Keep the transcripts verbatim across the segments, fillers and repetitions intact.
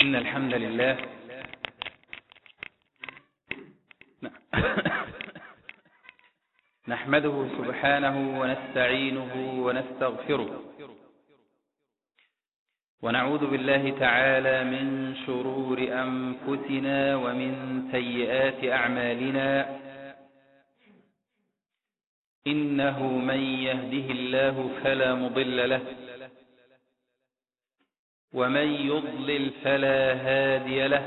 إن الحمد لله نحمده سبحانه ونستعينه ونستغفره ونعوذ بالله تعالى من شرور أنفسنا ومن سيئات أعمالنا إنه من يهده الله فلا مضل له ومن يضلل فلا هادي له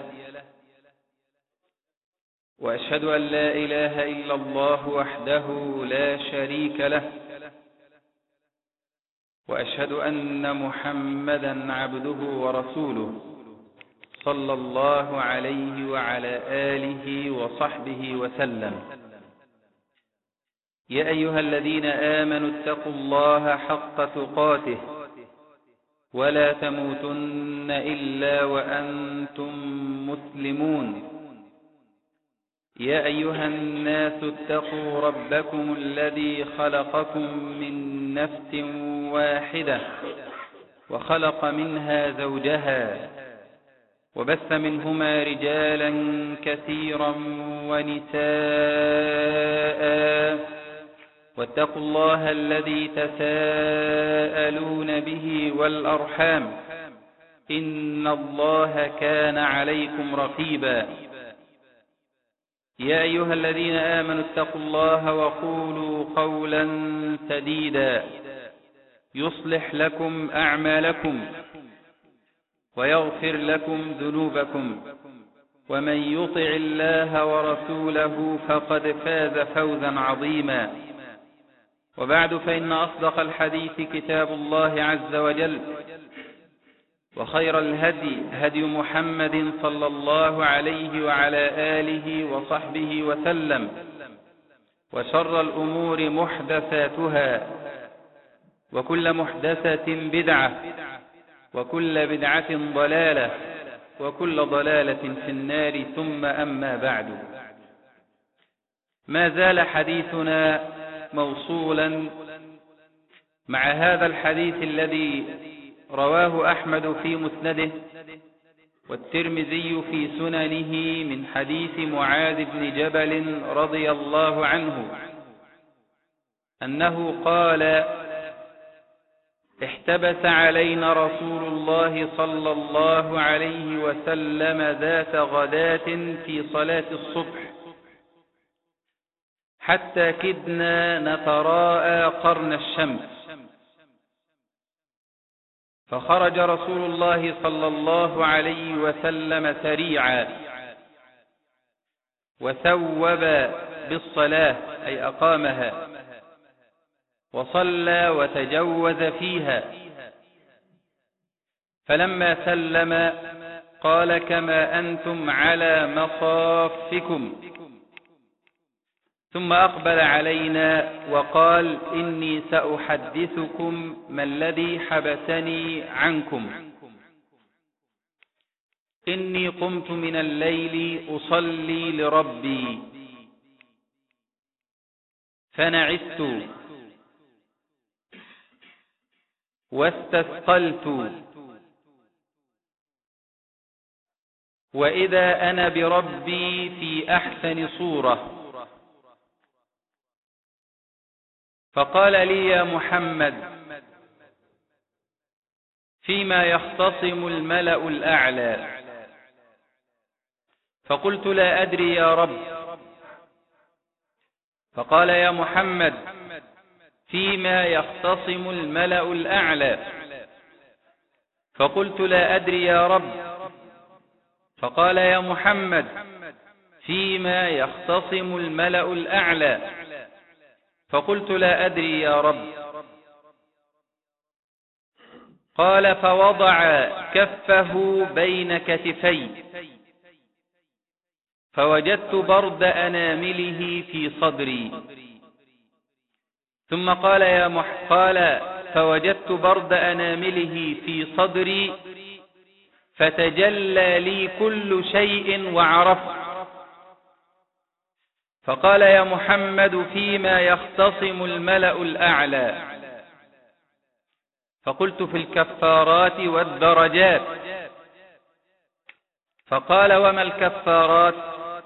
وأشهد أن لا إله إلا الله وحده لا شريك له وأشهد أن محمدا عبده ورسوله صلى الله عليه وعلى آله وصحبه وسلم. يا أيها الذين آمنوا اتقوا الله حق تقاته ولا تموتن إلا وأنتم مسلمون. يا أيها الناس اتقوا ربكم الذي خلقكم من نفس واحدة وخلق منها زوجها وبث منهما رجالا كثيرا ونساء واتقوا الله الذي تساءلون به والأرحام إن الله كان عليكم رقيبا. يا أيها الذين آمنوا اتقوا الله وقولوا قولا سديدا يصلح لكم أعمالكم ويغفر لكم ذنوبكم ومن يطع الله ورسوله فقد فاز فوزا عظيما. وبعد فإن أصدق الحديث كتاب الله عز وجل وخير الهدي هدي محمد صلى الله عليه وعلى آله وصحبه وسلم وشر الأمور محدثاتها وكل محدثة بدعة وكل بدعة ضلالة وكل ضلالة في النار ثم أما بعد. ما زال حديثنا موصولا مع هذا الحديث الذي رواه أحمد في مسنده والترمذي في سننه من حديث معاذ بن جبل رضي الله عنه أنه قال: احتبس علينا رسول الله صلى الله عليه وسلم ذات غداة في صلاة الصبح حتى كدنا نتراءى قرن الشمس، فخرج رسول الله صلى الله عليه وسلم سريعا وثوب بالصلاة أي أقامها وصلى وتجوز فيها، فلما سلم قال: كما أنتم على مصافكم، ثم أقبل علينا وقال: إني سأحدثكم ما الذي حبسني عنكم. إني قمت من الليل أصلي لربي فنعست واستثقلت، وإذا أنا بربي في أحسن صورة، فقال لي: يا محمد، فيما يختصم الملأ الأعلى؟ فقلت: لا أدري يا رب. فقال: يا محمد، فيما يختصم الملأ الأعلى؟ فقلت: لا أدري يا رب. فقال: يا محمد، فيما يختصم الملأ الأعلى؟ فقلت: لا أدري يا رب. قال: فوضع كفه بين كتفي فوجدت برد أنامله في صدري، ثم قال يا مح قال فوجدت برد أنامله في صدري فتجلى لي كل شيء وعرفت. فقال: يا محمد، فيما يختصم الملأ الأعلى؟ فقلت: في الكفارات والدرجات. فقال: وما الكفارات؟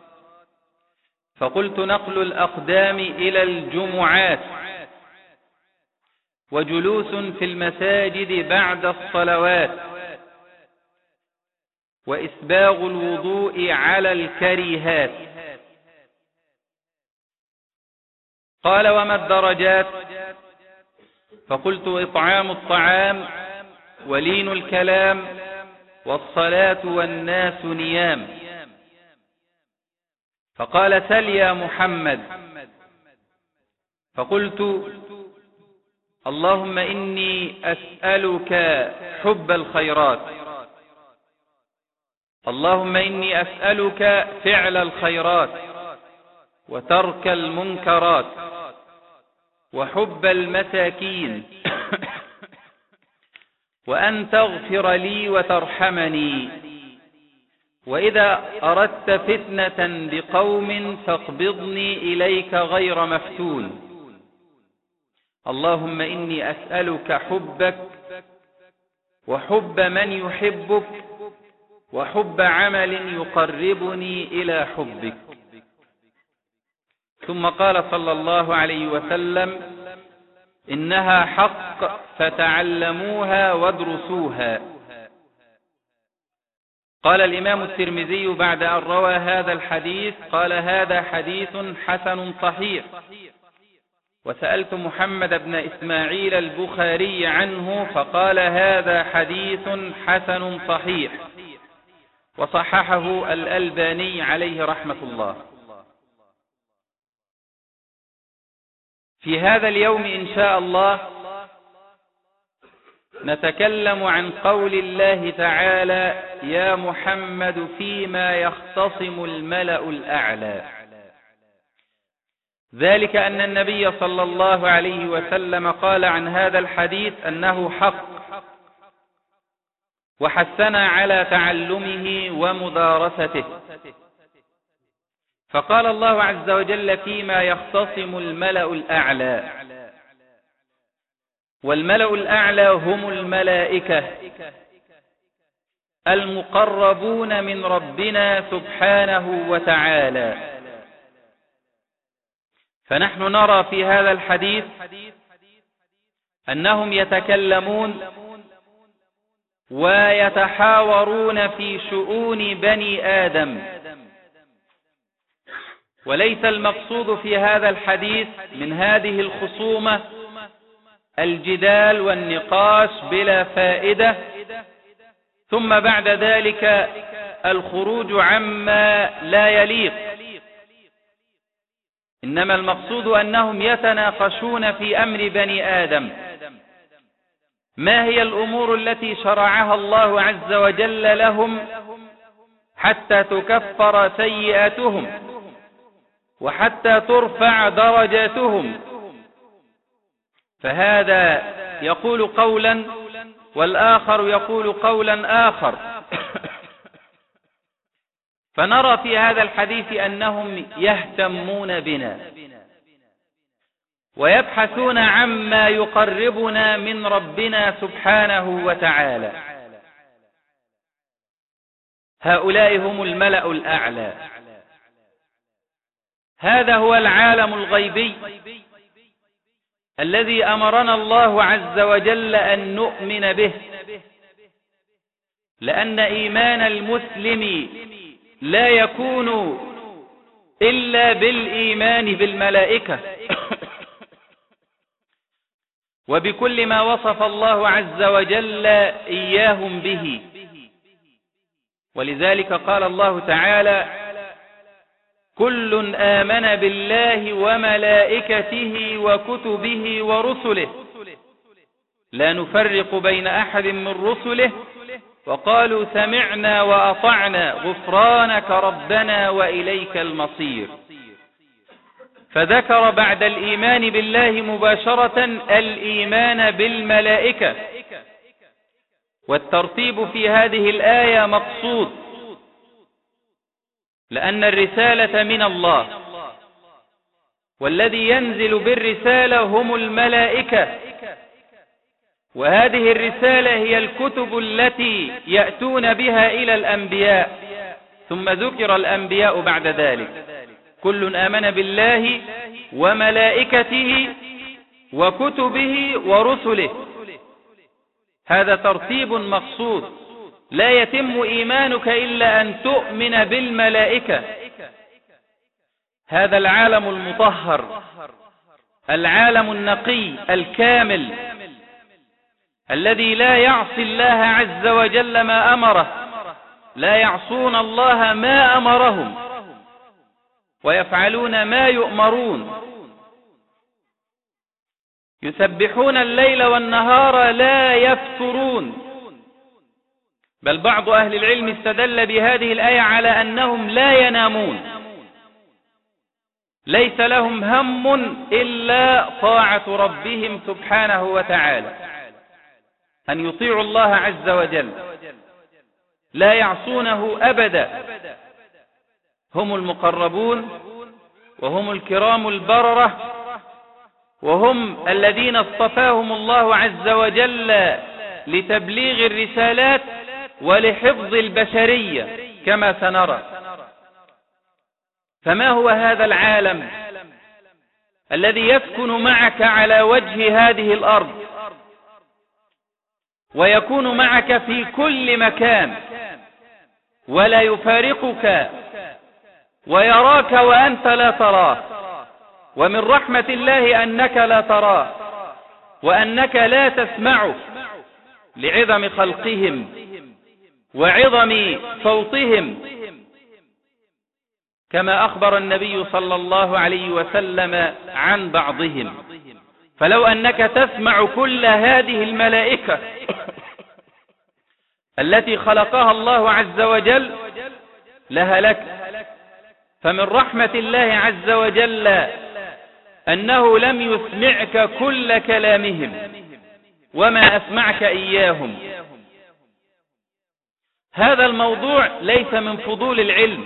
فقلت: نقل الأقدام إلى الجمعات، وجلوس في المساجد بعد الصلوات، وإسباغ الوضوء على الكريهات. قال: وما الدرجات؟ فقلت: إطعام الطعام، ولين الكلام، والصلاة والناس نيام. فقال: سل يا محمد. فقلت: اللهم إني أسألك حب الخيرات، اللهم إني أسألك فعل الخيرات وترك المنكرات وحب المساكين، وأن تغفر لي وترحمني، وإذا أردت فتنة بقوم فاقبضني إليك غير مفتون. اللهم إني أسألك حبك وحب من يحبك وحب عمل يقربني إلى حبك. ثم قال صلى الله عليه وسلم: إنها حق فتعلموها وادرسوها. قال الإمام الترمذي بعد أن روى هذا الحديث: قال: هذا حديث حسن صحيح. وسألت محمد بن إسماعيل البخاري عنه فقال: هذا حديث حسن صحيح، وصححه الألباني عليه رحمة الله. في هذا اليوم إن شاء الله نتكلم عن قول الله تعالى: يا محمد فيما يختصم الملأ الأعلى. ذلك أن النبي صلى الله عليه وسلم قال عن هذا الحديث أنه حق، وحثنا على تعلمه ومدارسته. فقال الله عز وجل: فيما يختصم الملأ الأعلى. والملأ الأعلى هم الملائكة المقربون من ربنا سبحانه وتعالى. فنحن نرى في هذا الحديث أنهم يتكلمون ويتحاورون في شؤون بني آدم، وليس المقصود في هذا الحديث من هذه الخصومة الجدال والنقاش بلا فائدة، ثم بعد ذلك الخروج عما لا يليق. إنما المقصود أنهم يتناقشون في أمر بني آدم، ما هي الأمور التي شرعها الله عز وجل لهم حتى تكفر سيئاتهم وحتى ترفع درجاتهم. فهذا يقول قولا والآخر يقول قولا آخر. فنرى في هذا الحديث أنهم يهتمون بنا ويبحثون عما يقربنا من ربنا سبحانه وتعالى. هؤلاء هم الملأ الأعلى. هذا هو العالم الغيبي الذي أمرنا الله عز وجل أن نؤمن به، لأن إيمان المسلم لا يكون إلا بالإيمان بالملائكة وبكل ما وصف الله عز وجل إياهم به. ولذلك قال الله تعالى: كل آمن بالله وملائكته وكتبه ورسله لا نفرق بين أحد من رسله وقالوا سمعنا وأطعنا غفرانك ربنا وإليك المصير. فذكر بعد الإيمان بالله مباشرة الإيمان بالملائكة، والترتيب في هذه الآية مقصود، لأن الرسالة من الله، والذي ينزل بالرسالة هم الملائكة، وهذه الرسالة هي الكتب التي يأتون بها إلى الأنبياء. ثم ذكر الأنبياء بعد ذلك. كل آمن بالله وملائكته وكتبه ورسله. هذا ترتيب مقصود. لا يتم إيمانك إلا أن تؤمن بالملائكة. هذا العالم المطهر، العالم النقي الكامل، الذي لا يعصي الله عز وجل ما أمره، لا يعصون الله ما أمرهم ويفعلون ما يؤمرون، يسبحون الليل والنهار لا يفترون. بل بعض أهل العلم استدل بهذه الآية على أنهم لا ينامون، ليس لهم هم إلا طاعة ربهم سبحانه وتعالى، أن يطيعوا الله عز وجل، لا يعصونه أبدا. هم المقربون وهم الكرام البررة، وهم الذين اصطفاهم الله عز وجل لتبليغ الرسالات ولحفظ البشرية كما سنرى. فما هو هذا العالم الذي يسكن معك على وجه هذه الأرض ويكون معك في كل مكان ولا يفارقك ويراك وأنت لا تراه؟ ومن رحمة الله أنك لا تراه وأنك لا تسمعه لعظم خلقهم وعظم صوتهم، كما أخبر النبي صلى الله عليه وسلم عن بعضهم. فلو أنك تسمع كل هذه الملائكة التي خلقها الله عز وجل لهلك. فمن رحمة الله عز وجل أنه لم يسمعك كل كلامهم وما أسمعك إياهم. هذا الموضوع ليس من فضول العلم،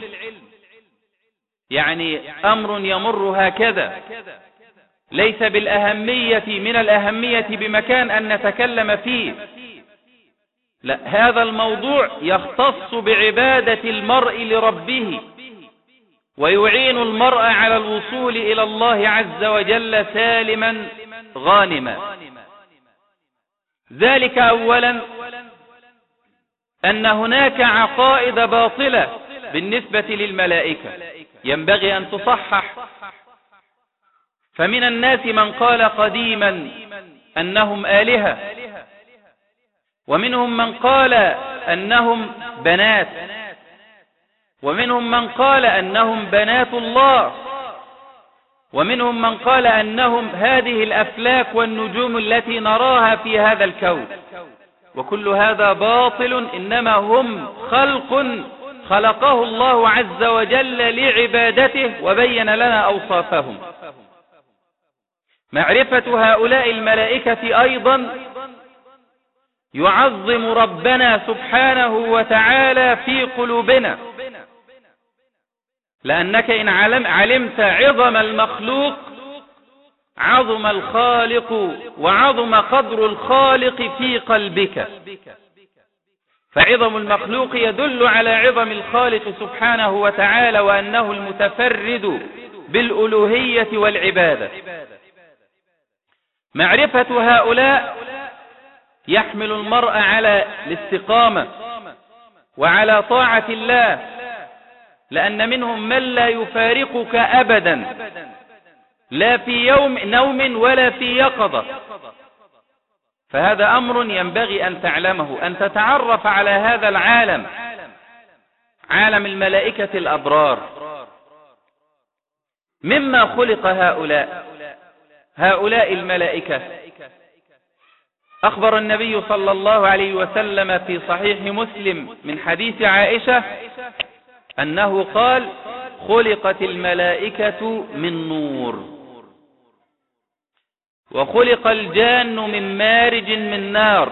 يعني أمر يمر هكذا، ليس بالأهمية من الأهمية بمكان أن نتكلم فيه. لا، هذا الموضوع يختص بعبادة المرء لربه ويعين المرء على الوصول إلى الله عز وجل سالما غانما. ذلك أولا أن هناك عقائد باطلة بالنسبة للملائكة ينبغي أن تصحح. فمن الناس من قال قديما أنهم آلهة، ومنهم من قال أنهم بنات، ومنهم من قال أنهم بنات الله، ومنهم من قال أنهم هذه الأفلاك والنجوم التي نراها في هذا الكون. وكل هذا باطل، إنما هم خلق خلقه الله عز وجل لعبادته وبين لنا أوصافهم. معرفة هؤلاء الملائكة أيضا يعظم ربنا سبحانه وتعالى في قلوبنا، لأنك إن علم علمت عظم المخلوق عظم الخالق وعظم قدر الخالق في قلبك. فعظم المخلوق يدل على عظم الخالق سبحانه وتعالى وأنه المتفرد بالألوهية والعبادة. معرفة هؤلاء يحمل المرء على الاستقامة وعلى طاعة الله، لأن منهم من لا يفارقك أبدا، لا في يوم نوم ولا في يقظة. فهذا أمر ينبغي أن تعلمه، أن تتعرف على هذا العالم، عالم الملائكة الأبرار. مما خلق هؤلاء هؤلاء الملائكة، أخبر النبي صلى الله عليه وسلم في صحيح مسلم من حديث عائشة أنه قال: خلقت الملائكة من نور، وخلق الجان من مارج من نار،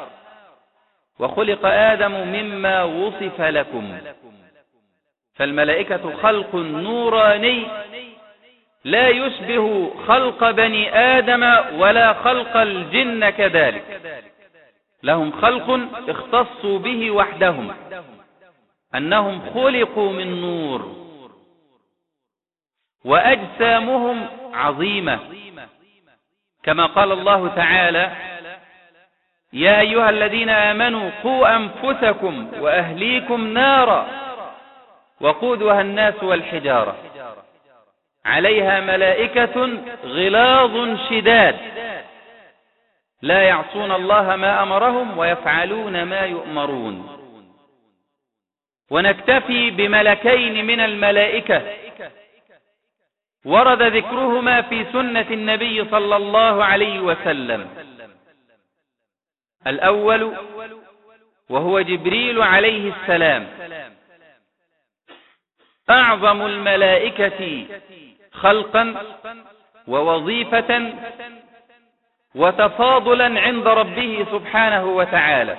وخلق آدم مما وصف لكم. فالملائكة خلق نوراني لا يشبه خلق بني آدم ولا خلق الجن كذلك، لهم خلق اختصوا به وحدهم. أنهم خلقوا من نور وأجسامهم عظيمة، كما قال الله تعالى: يا أيها الذين آمنوا قوا أنفسكم وأهليكم نارا وقودها الناس والحجارة عليها ملائكة غلاظ شداد لا يعصون الله ما أمرهم ويفعلون ما يؤمرون. ونكتفي بملكين من الملائكة ورد ذكرهما في سنة النبي صلى الله عليه وسلم. الأول وهو جبريل عليه السلام، أعظم الملائكة خلقا ووظيفة وتفاضلا عند ربه سبحانه وتعالى.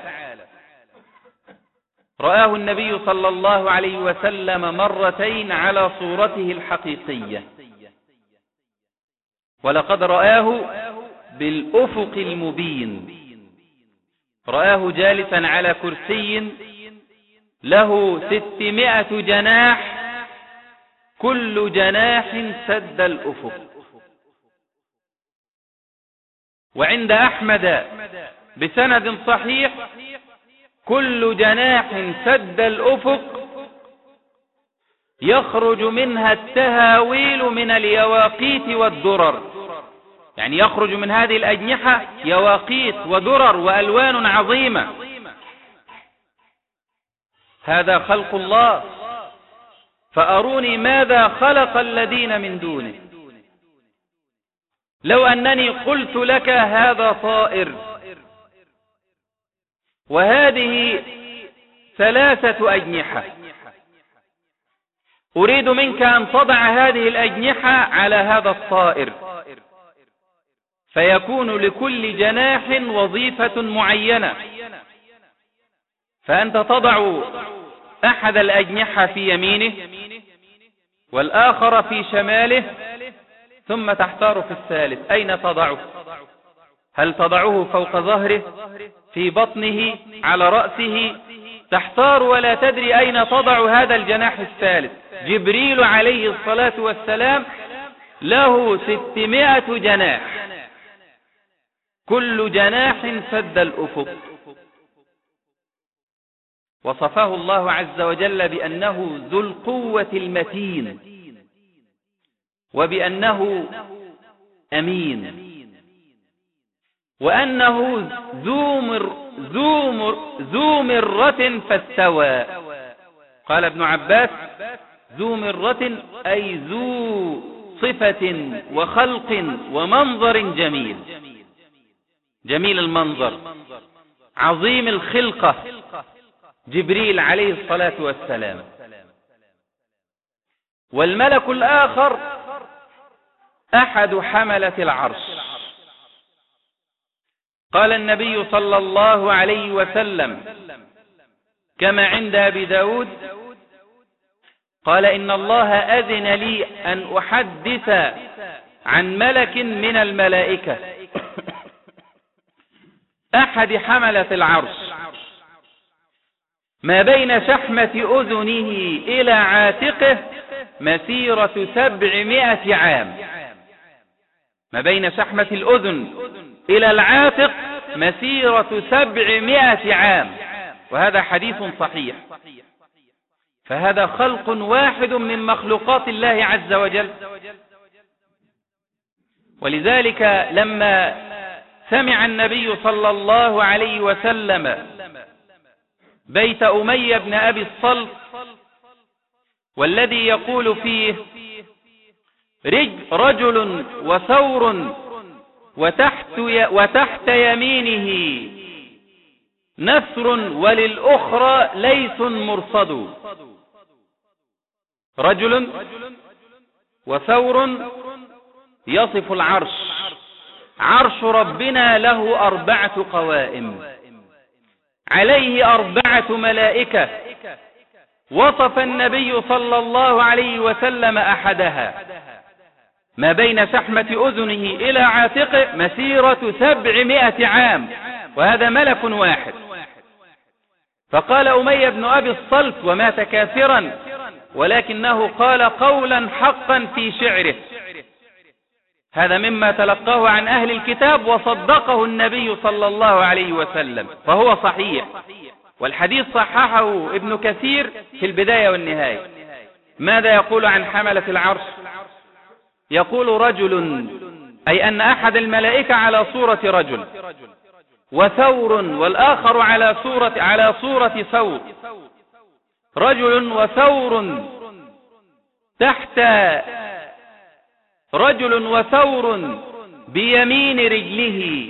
رآه النبي صلى الله عليه وسلم مرتين على صورته الحقيقية، ولقد رآه بالأفق المبين، رآه جالسا على كرسي له ستمائة جناح، كل جناح سد الأفق. وعند أحمد بسند صحيح: كل جناح سد الأفق يخرج منها التهاويل من اليواقيت والدرر، يعني يخرج من هذه الأجنحة يواقيت ودرر وألوان عظيمة. هذا خلق الله، فأروني ماذا خلق الذين من دونه. لو أنني قلت لك هذا طائر وهذه ثلاثة أجنحة، أريد منك أن تضع هذه الأجنحة على هذا الطائر، فيكون لكل جناح وظيفة معينة، فأنت تضع أحد الأجنحة في يمينه والآخر في شماله، ثم تحتار في الثالث أين تضعه؟ هل تضعه فوق ظهره، في بطنه، على رأسه؟ تحتار ولا تدري أين تضع هذا الجناح الثالث. جبريل عليه الصلاة والسلام له ستمائة جناح، كل جناح سد الأفق. وصفه الله عز وجل بأنه ذو القوة المتين، وبأنه أمين، وأنه ذو مر ذو مر ذو مرة فاستوى. قال ابن عباس: ذو مرة أي ذو صفة وخلق ومنظر جميل، جميل المنظر، عظيم الخلقة، جبريل عليه الصلاة والسلام. والملك الآخر أحد حملة العرش. قال النبي صلى الله عليه وسلم كما عند أبي داود: قال إن الله أذن لي أن أحدث عن ملك من الملائكة أحد حملة العرش، ما بين شحمة أذنه إلى عاتقه مسيرة سبعمائة عام، ما بين شحمة الأذن إلى العاتق مسيرة سبعمائة عام، وهذا حديث صحيح. فهذا خلق واحد من مخلوقات الله عز وجل. ولذلك لما سمع النبي صلى الله عليه وسلم بيت أمية بن أبي الصلت والذي يقول فيه: رجل وثور وتحت, وتحت يمينه نسر وللأخرى ليث مرصد. رجل وثور يصف العرش، عرش ربنا له أربعة قوائم، عليه أربعة ملائكة، وصف النبي صلى الله عليه وسلم أحدها، ما بين شحمة أذنه إلى عاتقه مسيرة سبعمائة عام، وهذا ملك واحد. فقال أمية بن أبي الصلت ومات كافرا، ولكنه قال قولا حقا في شعره. هذا مما تلقاه عن أهل الكتاب وصدقه النبي صلى الله عليه وسلم، فهو صحيح. والحديث صححه ابن كثير في البداية والنهاية. ماذا يقول عن حملة العرش؟ يقول رجل، أي أن أحد الملائكة على صورة رجل، وثور والآخر على صورة على صورة ثور، رجل وثور تحت رجل وثور بيمين رجله،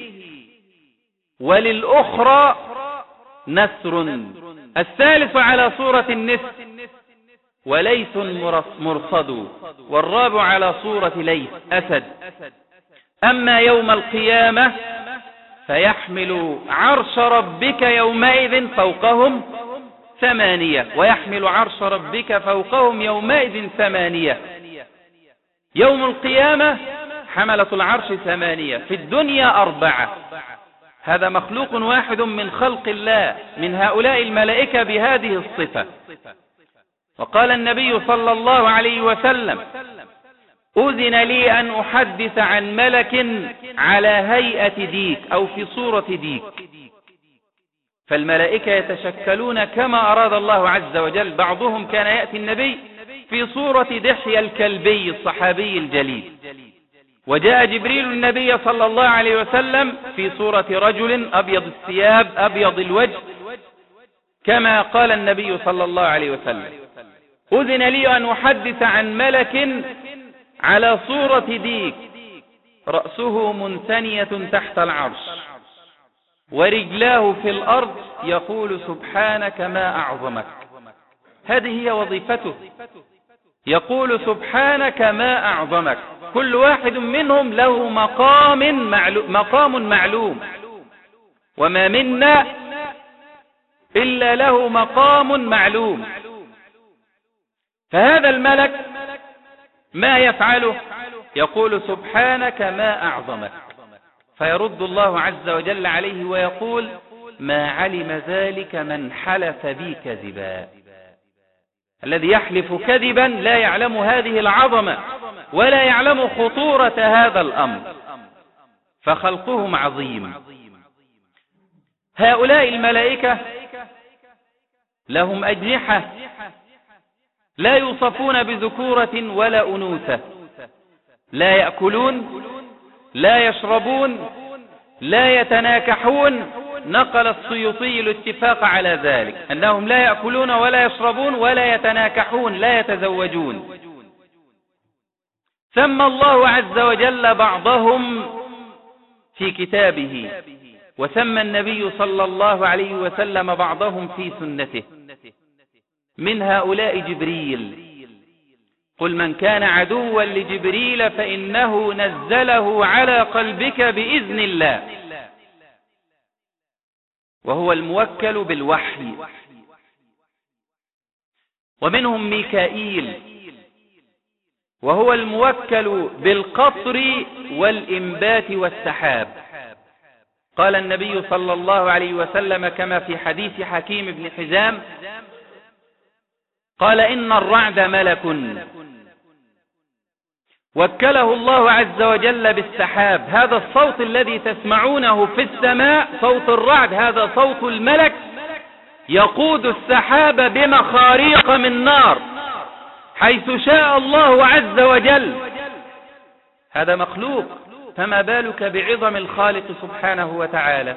وللأخرى نسر، الثالث على صورة النسر وليث مرصد، والرابع على صورة ليث أسد. أما يوم القيامة فيحمل عرش ربك يومئذ فوقهم ثمانية، ويحمل عرش ربك فوقهم يومئذ ثمانية. يوم القيامة حملة العرش ثمانية، في الدنيا أربعة. هذا مخلوق واحد من خلق الله من هؤلاء الملائكة بهذه الصفة. وقال النبي صلى الله عليه وسلم: أذن لي أن أحدث عن ملك على هيئة ديك أو في صورة ديك. فالملائكة يتشكلون كما أراد الله عز وجل. بعضهم كان يأتي النبي في صورة دحية الكلبي الصحابي الجليل، وجاء جبريل النبي صلى الله عليه وسلم في صورة رجل أبيض الثياب أبيض الوجه، كما قال النبي صلى الله عليه وسلم: أذن لي أن أحدث عن ملك على صورة ديك رأسه منثنية تحت العرش ورجلاه في الأرض، يقول: سبحانك ما أعظمك. هذه هي وظيفته، يقول: سبحانك ما أعظمك. كل واحد منهم له مقام معلوم, مقام معلوم، وما منا إلا له مقام معلوم. فهذا الملك ما يفعله؟ يقول: سبحانك ما أعظمك. فيرد الله عز وجل عليه ويقول: ما علم ذلك من حلف بي كذبا. الذي يحلف كذبا لا يعلم هذه العظمة ولا يعلم خطورة هذا الأمر، فخلقهم عظيم. هؤلاء الملائكة لهم أجنحة، لا يوصفون بذكورة ولا أنوثة، لا يأكلون، لا يشربون، لا يتناكحون. نقل السيوطي الاتفاق على ذلك، أنهم لا يأكلون ولا يشربون ولا يتناكحون، لا يتزوجون. سمى الله عز وجل بعضهم في كتابه، وسمى النبي صلى الله عليه وسلم بعضهم في سنته. من هؤلاء جبريل: قل من كان عدوا لجبريل فإنه نزله على قلبك بإذن الله، وهو الموكل بالوحي. ومنهم ميكائيل، وهو الموكل بالقطر والإنبات والسحاب. قال النبي صلى الله عليه وسلم كما في حديث حكيم بن حزام قال: إن الرعد ملك وكله الله عز وجل بالسحاب. هذا الصوت الذي تسمعونه في السماء صوت الرعد، هذا صوت الملك يقود السحاب بمخاريق من نار حيث شاء الله عز وجل. هذا مخلوق، فما بالك بعظم الخالق سبحانه وتعالى.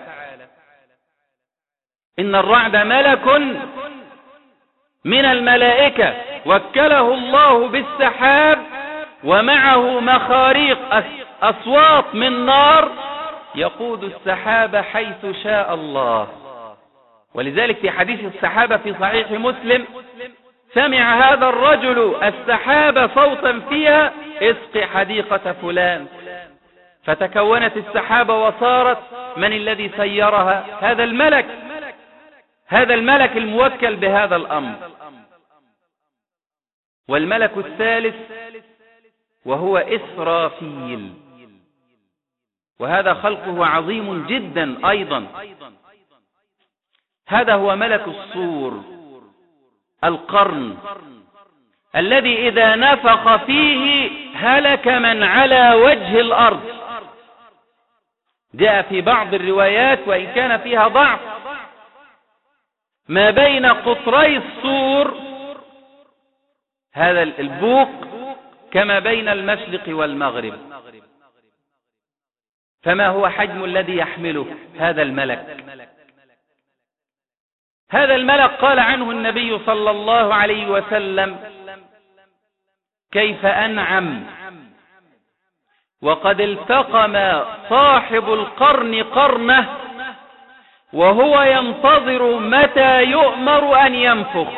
إن الرعد ملك من الملائكة وكله الله بالسحاب، ومعه مخاريق أصوات من نار يقود السحاب حيث شاء الله. ولذلك في حديث السحابة في صحيح مسلم: سمع هذا الرجل السحاب صوتا فيها: اسق حديقة فلان. فتكونت السحابة وصارت. من الذي سيرها؟ هذا الملك، هذا الملك الموكل بهذا الأمر. والملك الثالث وهو إسرافيل، وهذا خلقه عظيم جدا أيضا. هذا هو ملك الصور القرن الذي إذا نفخ فيه هلك من على وجه الأرض. جاء في بعض الروايات وإن كان فيها ضعف ما بين قطري الصور هذا البوق كما بين المشرق والمغرب. فما هو حجم الذي يحمله هذا الملك؟ هذا الملك قال عنه النبي صلى الله عليه وسلم: كيف أنعم وقد التقم صاحب القرن قرنه وهو ينتظر متى يؤمر أن ينفخ.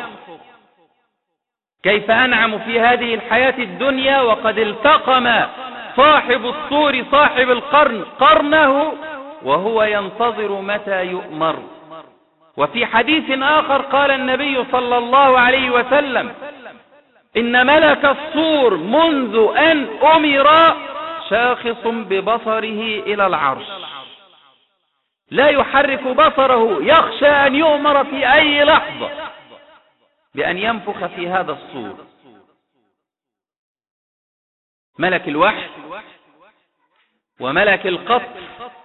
كيف أنعم في هذه الحياة الدنيا وقد التقم صاحب الصور صاحب القرن قرنه وهو ينتظر متى يؤمر. وفي حديث آخر قال النبي صلى الله عليه وسلم: إن ملك الصور منذ أن أمر شاخص ببصره إلى العرش لا يحرك بصره، يخشى أن يؤمر في أي لحظة بأن ينفخ في هذا الصور. ملك الوحي وملك القطر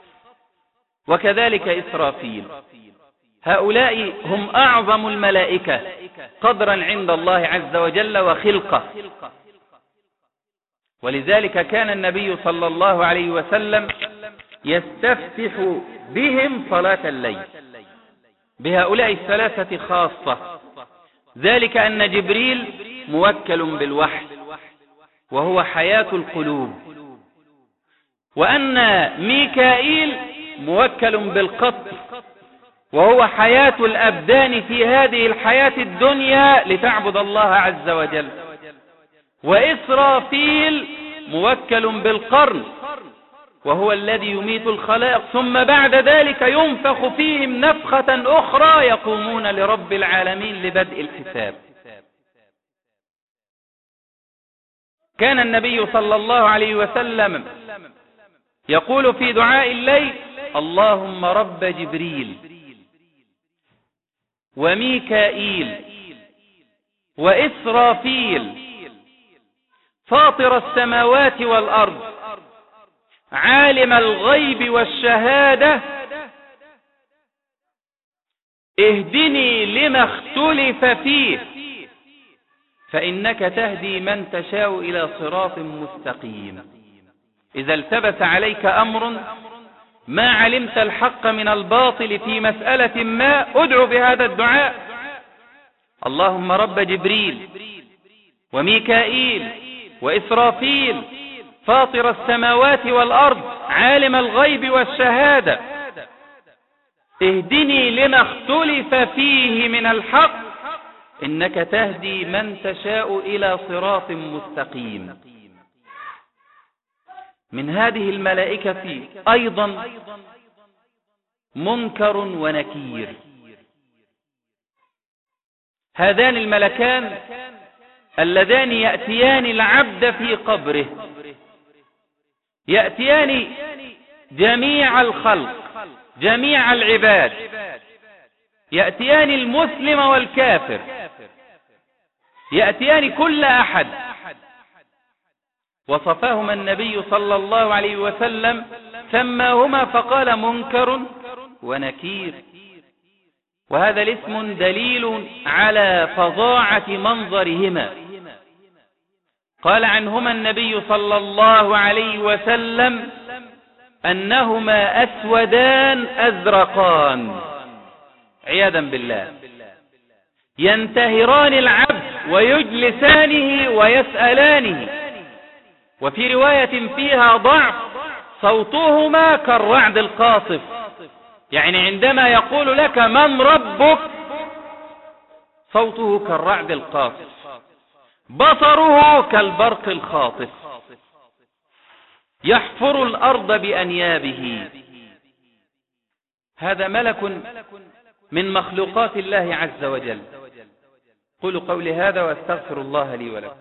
وكذلك إسرافيل، هؤلاء هم أعظم الملائكة قدرا عند الله عز وجل وخلقه. ولذلك كان النبي صلى الله عليه وسلم يستفتح بهم صلاة الليل، بهؤلاء الثلاثة خاصة. ذلك أن جبريل موكل بالوحي وهو حياة القلوب، وأن ميكائيل موكل بالقطر وهو حياة الأبدان في هذه الحياة الدنيا لتعبد الله عز وجل، وإسرافيل موكل بالقرن وهو الذي يميت الخلائق، ثم بعد ذلك ينفخ فيهم نفخة أخرى يقومون لرب العالمين لبدء الحساب. كان النبي صلى الله عليه وسلم يقول في دعاء الليل: اللهم رب جبريل وميكائيل وإسرافيل فاطر السماوات والأرض عالم الغيب والشهادة اهدني لما اختلف فيه فإنك تهدي من تشاء إلى صراط مستقيم. إذا التبس عليك أمر ما علمت الحق من الباطل في مسألة ما، ادعو بهذا الدعاء: اللهم رب جبريل وميكائيل وإسرافيل فاطر السماوات والأرض عالم الغيب والشهادة اهدني لما اختلف فيه من الحق إنك تهدي من تشاء إلى صراط مستقيم. من هذه الملائكة أيضا منكر ونكير. هذان الملكان اللذان يأتيان العبد في قبره، يأتيان جميع الخلق جميع العباد، يأتيان المسلم والكافر، يأتيان كل أحد. وصفاهما النبي صلى الله عليه وسلم سماهما فقال منكر ونكير، وهذا الاسم دليل على فظاعة منظرهما. قال عنهما النبي صلى الله عليه وسلم أنهما أسودان أزرقان عياذا بالله، ينتهران العبد ويجلسانه ويسألانه. وفي رواية فيها ضعف صوتهما كالرعد القاصف، يعني عندما يقول لك من ربك صوته كالرعد القاصف، بصره كالبرق الخاطف، يحفر الأرض بأنيابه. هذا ملك من مخلوقات الله عز وجل. قولوا قولي هذا واستغفر الله لي ولكم.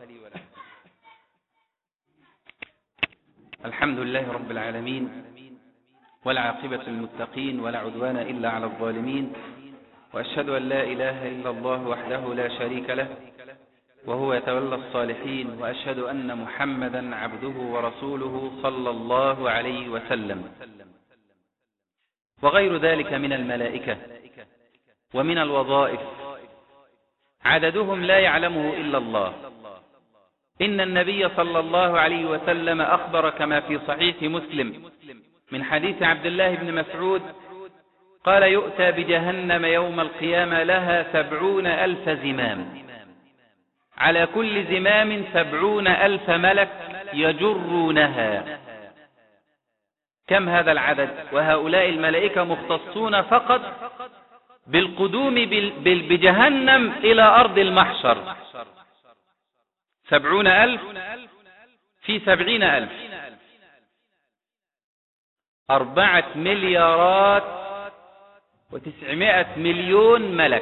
الحمد لله رب العالمين والعاقبة للمتقين ولا عدوان إلا على الظالمين، وأشهد أن لا إله إلا الله وحده لا شريك له وهو يتولى الصالحين، وأشهد أن محمدا عبده ورسوله صلى الله عليه وسلم. وغير ذلك من الملائكة ومن الوظائف عددهم لا يعلمه إلا الله. إن النبي صلى الله عليه وسلم أخبر كما في صحيح مسلم من حديث عبد الله بن مسعود قال: يؤتى بجهنم يوم القيامة لها سبعون ألف زمام، على كل زمام سبعون ألف ملك يجرونها. كم هذا العدد؟ وهؤلاء الملائكة مختصون فقط بالقدوم بجهنم إلى أرض المحشر. سبعون ألف في سبعين ألف، أربعة مليارات وتسعمائة مليون ملك،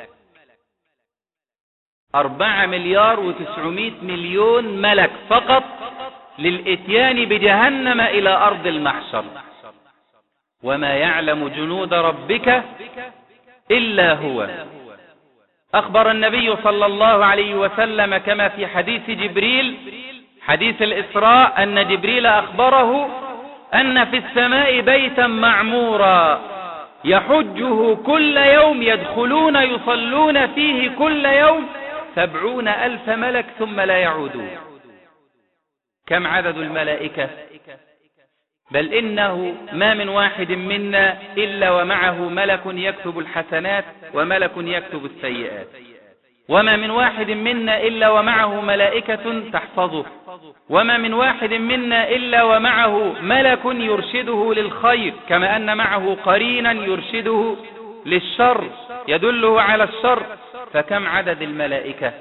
أربعة مليار وتسعمائة مليون ملك فقط للإتيان بجهنم إلى أرض المحشر. وما يعلم جنود ربك إلا هو. أخبر النبي صلى الله عليه وسلم كما في حديث جبريل، حديث الإسراء، أن جبريل أخبره أن في السماء بيتا معمورا يحجه كل يوم، يدخلون يصلون فيه كل يوم سبعون ألف ملك ثم لا يعودون. كم عدد الملائكة؟ بل إنه ما من واحد منا إلا ومعه ملك يكتب الحسنات وملك يكتب السيئات، وما من واحد منا إلا ومعه ملائكة تحفظه، وما من واحد منا إلا ومعه ملك يرشده للخير، كما أن معه قرينا يرشده للشر يدله على الشر. فكم عدد الملائكة؟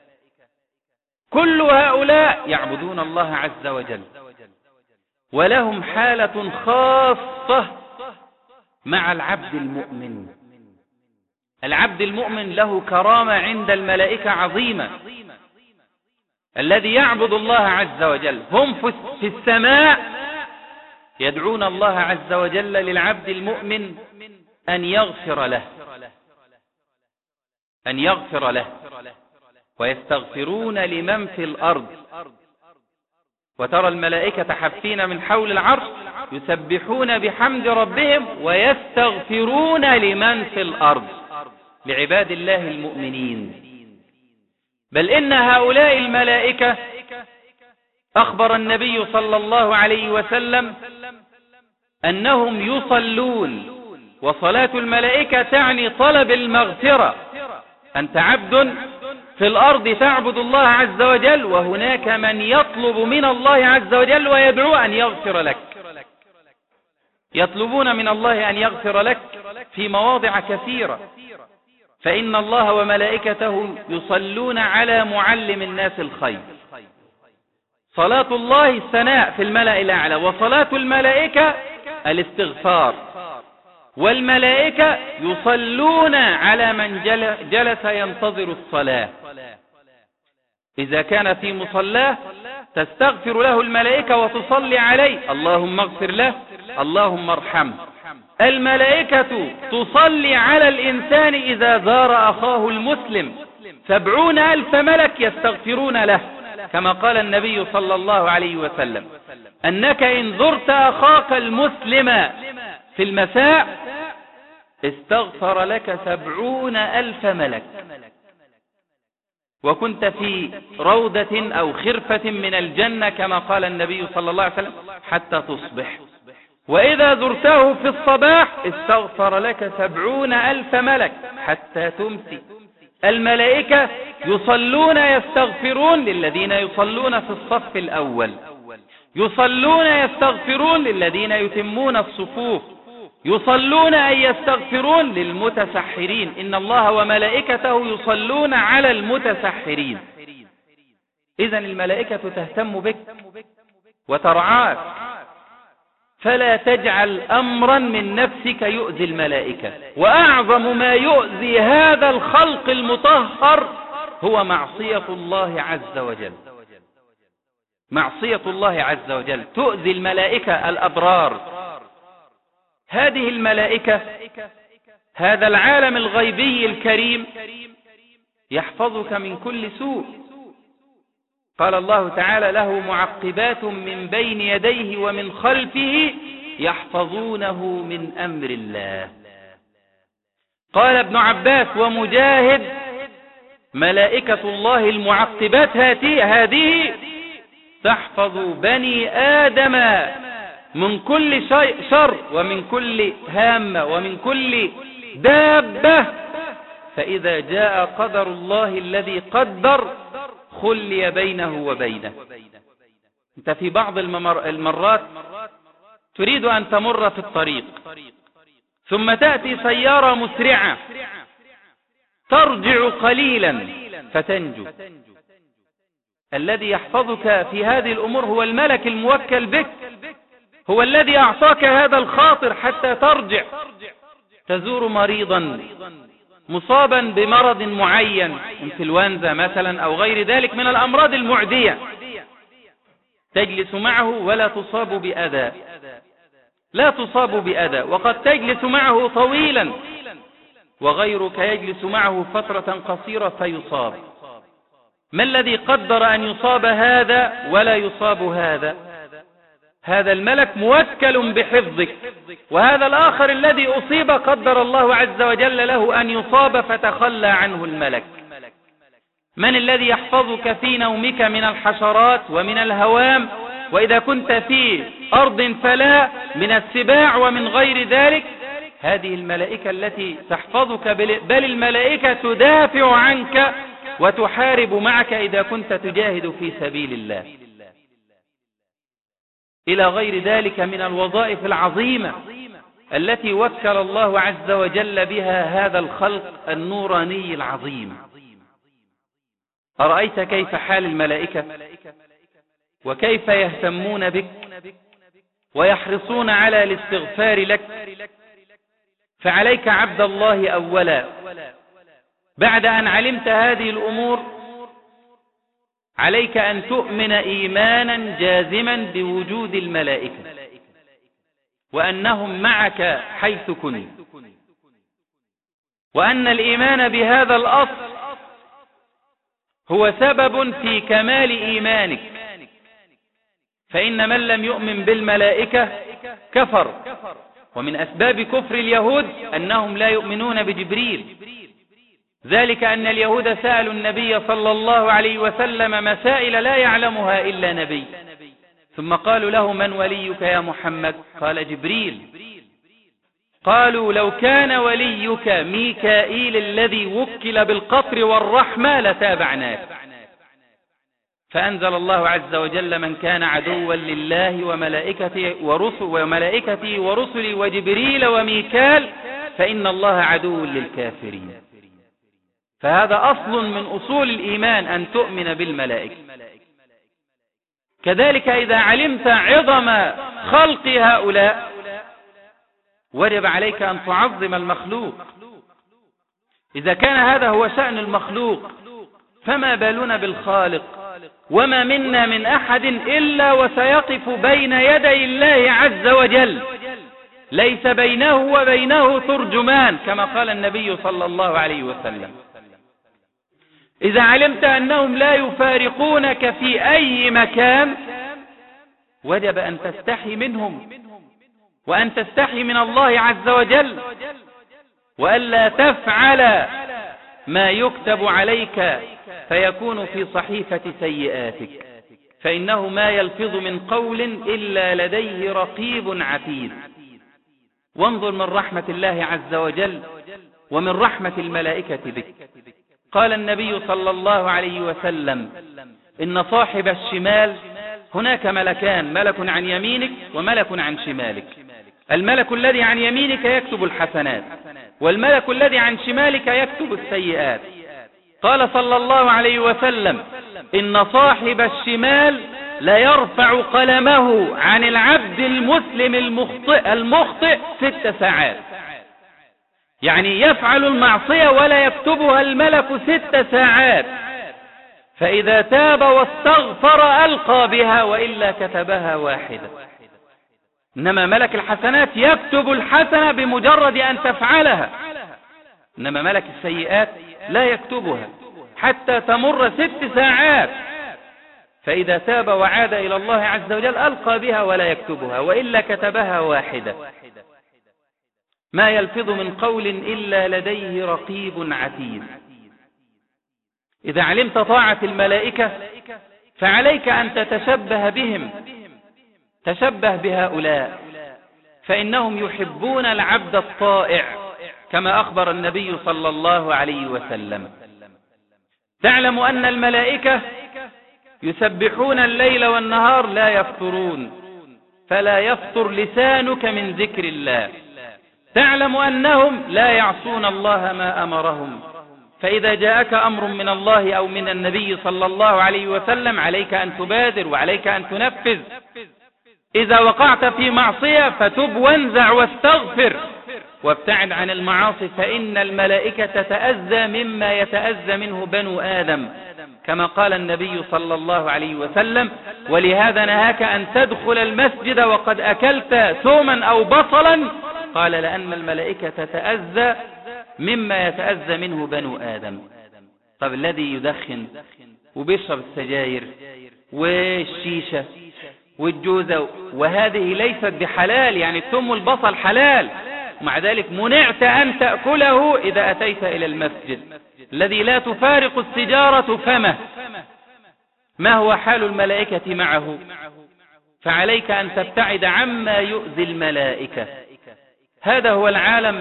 كل هؤلاء يعبدون الله عز وجل، ولهم حالة خاصة مع العبد المؤمن. العبد المؤمن له كرامة عند الملائكة عظيمة. الذي يعبد الله عز وجل هم في السماء يدعون الله عز وجل للعبد المؤمن أن يغفر له، أن يغفر له، ويستغفرون لمن في الأرض. وترى الملائكة حافين من حول العرش يسبحون بحمد ربهم ويستغفرون لمن في الأرض، لعباد الله المؤمنين. بل إن هؤلاء الملائكة أخبر النبي صلى الله عليه وسلم أنهم يصلون، وصلاة الملائكة تعني طلب المغفرة. أنت عبد في الأرض تعبد الله عز وجل، وهناك من يطلب من الله عز وجل ويدعو أن يغفر لك. يطلبون من الله أن يغفر لك في مواضع كثيرة. فإن الله وملائكته يصلون على معلم الناس الخير. صلاة الله الثناء في الملأ الأعلى، وصلاة الملائكة الاستغفار. والملائكة يصلون على من جلس ينتظر الصلاة. إذا كان في مصلاه تستغفر له الملائكة وتصلي عليه: اللهم اغفر له، اللهم ارحمه. الملائكة تصلي على الإنسان إذا زار أخاه المسلم، سبعون ألف ملك يستغفرون له، كما قال النبي صلى الله عليه وسلم: أنك إن زرت أخاك المسلم في المساء استغفر لك سبعون ألف ملك. وكنت في روضة أو خرفة من الجنة كما قال النبي صلى الله عليه وسلم حتى تصبح. وإذا زرته في الصباح استغفر لك سبعون ألف ملك حتى تمسي. الملائكة يصلون يستغفرون للذين يصلون في الصف الأول، يصلون يستغفرون للذين يتمون الصفوف، يصلون أي يستغفرون للمتسحرين. إن الله وملائكته يصلون على المتسحرين. إذن الملائكة تهتم بك وترعاك، فلا تجعل أمرا من نفسك يؤذي الملائكة. وأعظم ما يؤذي هذا الخلق المطهر هو معصية الله عز وجل. معصية الله عز وجل تؤذي الملائكة الأبرار. هذه الملائكة هذا العالم الغيبي الكريم يحفظك من كل سوء. قال الله تعالى: له معقبات من بين يديه ومن خلفه يحفظونه من أمر الله. قال ابن عباس ومجاهد: ملائكة الله المعقبات هذه تحفظ بني آدم من كل شر ومن كل هامة ومن كل دابة، فإذا جاء قدر الله الذي قدر خلي بينه وبينه. انت في بعض المرات تريد أن تمر في الطريق، ثم تأتي سيارة مسرعة ترجع قليلا فتنجو. الذي يحفظك في هذه الأمور هو الملك الموكل بك، هو الذي أعطاك هذا الخاطر حتى ترجع. تزور مريضا مصابا بمرض معين، انفلونزا مثلا أو غير ذلك من الأمراض المعدية، تجلس معه ولا تصاب بأذى، لا تصاب بأذى، وقد تجلس معه طويلا، وغيرك يجلس معه فترة قصيرة فيصاب. ما الذي قدر أن يصاب هذا ولا يصاب هذا؟ هذا الملك موكل بحفظك، وهذا الآخر الذي أصيب قدر الله عز وجل له أن يصاب فتخلى عنه الملك. من الذي يحفظك في نومك من الحشرات ومن الهوام، وإذا كنت في أرض فلا من السباع ومن غير ذلك؟ هذه الملائكة التي تحفظك، بل الملائكة تدافع عنك وتحارب معك إذا كنت تجاهد في سبيل الله، إلى غير ذلك من الوظائف العظيمة التي وكل الله عز وجل بها هذا الخلق النوراني العظيم. أرأيت كيف حال الملائكة وكيف يهتمون بك ويحرصون على الاستغفار لك؟ فعليك عبد الله أولا، بعد أن علمت هذه الأمور، عليك أن تؤمن إيمانا جازما بوجود الملائكة وأنهم معك حيث كنت، وأن الإيمان بهذا الأصل هو سبب في كمال إيمانك. فإن من لم يؤمن بالملائكة كفر، ومن أسباب كفر اليهود أنهم لا يؤمنون بجبريل، ذلك أن اليهود سألوا النبي صلى الله عليه وسلم مسائل لا يعلمها إلا نبي، ثم قالوا له: من وليك يا محمد؟ قال: جبريل. قالوا: لو كان وليك ميكائيل الذي وكل بالقطر والرحمة لتابعناك. فأنزل الله عز وجل: من كان عدوا لله وملائكته ورسل وملائكته ورسله وجبريل وميكال فإن الله عدو للكافرين. فهذا أصل من أصول الإيمان أن تؤمن بالملائكة. كذلك إذا علمت عظم خلق هؤلاء وجب عليك أن تعظم المخلوق. إذا كان هذا هو شأن المخلوق فما بالنا بالخالق؟ وما منا من أحد إلا وسيقف بين يدي الله عز وجل، ليس بينه وبينه ترجمان، كما قال النبي صلى الله عليه وسلم. إذا علمت أنهم لا يفارقونك في أي مكان وجب أن تستحي منهم، وأن تستحي من الله عز وجل، وألا تفعل ما يكتب عليك فيكون في صحيفة سيئاتك، فإنه ما يلفظ من قول إلا لديه رقيب عتيد. وانظر من رحمة الله عز وجل ومن رحمة الملائكة بك. قال النبي صلى الله عليه وسلم: إن صاحب الشمال، هناك ملكان، ملك عن يمينك وملك عن شمالك. الملك الذي عن يمينك يكتب الحسنات، والملك الذي عن شمالك يكتب السيئات. قال صلى الله عليه وسلم: إن صاحب الشمال لا يرفع قلمه عن العبد المسلم المخطئ, المخطئ ست ساعات، يعني يفعل المعصية ولا يكتبها الملك ست ساعات، فإذا تاب واستغفر ألقى بها وإلا كتبها واحدة. إنما ملك الحسنات يكتب الحسنة بمجرد أن تفعلها، إنما ملك السيئات لا يكتبها حتى تمر ست ساعات، فإذا تاب وعاد إلى الله عز وجل ألقى بها ولا يكتبها، وإلا كتبها واحدة. ما يلفظ من قول إلا لديه رقيب عتيد. إذا علمت طاعة الملائكة فعليك أن تتشبه بهم، تشبه بهؤلاء، فإنهم يحبون العبد الطائع كما أخبر النبي صلى الله عليه وسلم. تعلم أن الملائكة يسبحون الليل والنهار لا يفترون، فلا يفتر لسانك من ذكر الله. تعلم أنهم لا يعصون الله ما أمرهم، فإذا جاءك أمر من الله أو من النبي صلى الله عليه وسلم عليك أن تبادر وعليك أن تنفذ. إذا وقعت في معصية فتب وانزع واستغفر وابتعد عن المعاصي، فإن الملائكة تتأذى مما يتأذى منه بنو آدم، كما قال النبي صلى الله عليه وسلم: ولهذا نهاك أن تدخل المسجد وقد أكلت ثوما أو بصلا، قال لأن الملائكة تتأذى مما يتأذى منه بنو آدم. طب الذي يدخن وبيشرب السجاير والشيشة والجوزة، وهذه ليست بحلال، يعني الثوم والبصل حلال، ومع ذلك منعت أن تأكله إذا أتيت إلى المسجد. الذي لا تفارق السجارة فمه، ما هو حال الملائكة معه؟ فعليك أن تبتعد عما يؤذي الملائكة. هذا هو العالم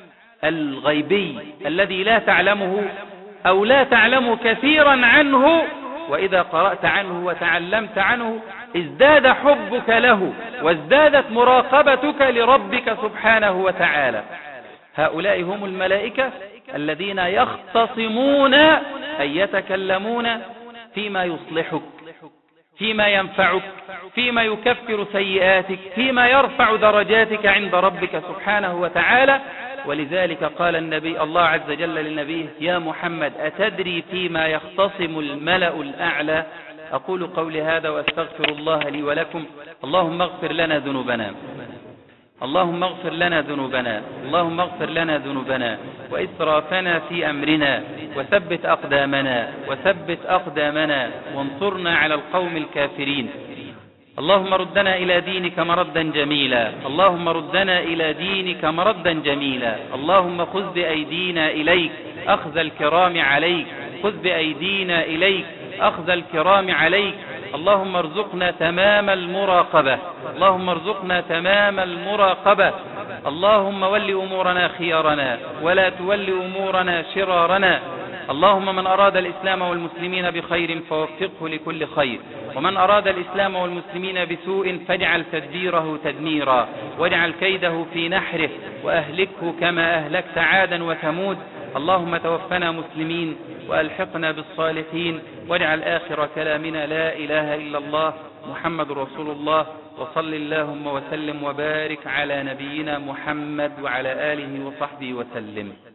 الغيبي الذي لا تعلمه أو لا تعلم كثيرا عنه، وإذا قرأت عنه وتعلمت عنه ازداد حبك له وازدادت مراقبتك لربك سبحانه وتعالى. هؤلاء هم الملائكة الذين يختصمون أي يتكلمون فيما يصلحك، فيما ينفعك، فيما يكفر سيئاتك، فيما يرفع درجاتك عند ربك سبحانه وتعالى. ولذلك قال النبي الله عز وجل للنبي: يا محمد أتدري فيما يختصم الملأ الأعلى؟ أقول قولي هذا وأستغفر الله لي ولكم. اللهم اغفر لنا ذنوبنا، اللهم اغفر لنا ذنوبنا، اللهم اغفر لنا ذنوبنا وإسرافنا في أمرنا، وثبت أقدامنا وثبت أقدامنا وانصرنا على القوم الكافرين. اللهم ردنا إلى دينك مردا جميلا، اللهم ردنا إلى دينك مردا جميلا. اللهم خذ بأيدينا إليك أخذ الكرام عليك، خذ بأيدينا إليك أخذ الكرام عليك. اللهم ارزقنا تمام المراقبة، اللهم ارزقنا تمام المراقبة. اللهم ول أمورنا خيارنا ولا تول أمورنا شرارنا. اللهم من أراد الإسلام والمسلمين بخير فوفقه لكل خير، ومن أراد الإسلام والمسلمين بسوء فاجعل تدبيره تدميرا، واجعل كيده في نحره، وأهلكه كما أهلكت عادا وثمود. اللهم توفنا مسلمين وألحقنا بالصالحين، واجعل آخر كلامنا لا إله إلا الله محمد رسول الله. وصل اللهم وسلم وبارك على نبينا محمد وعلى آله وصحبه وسلم.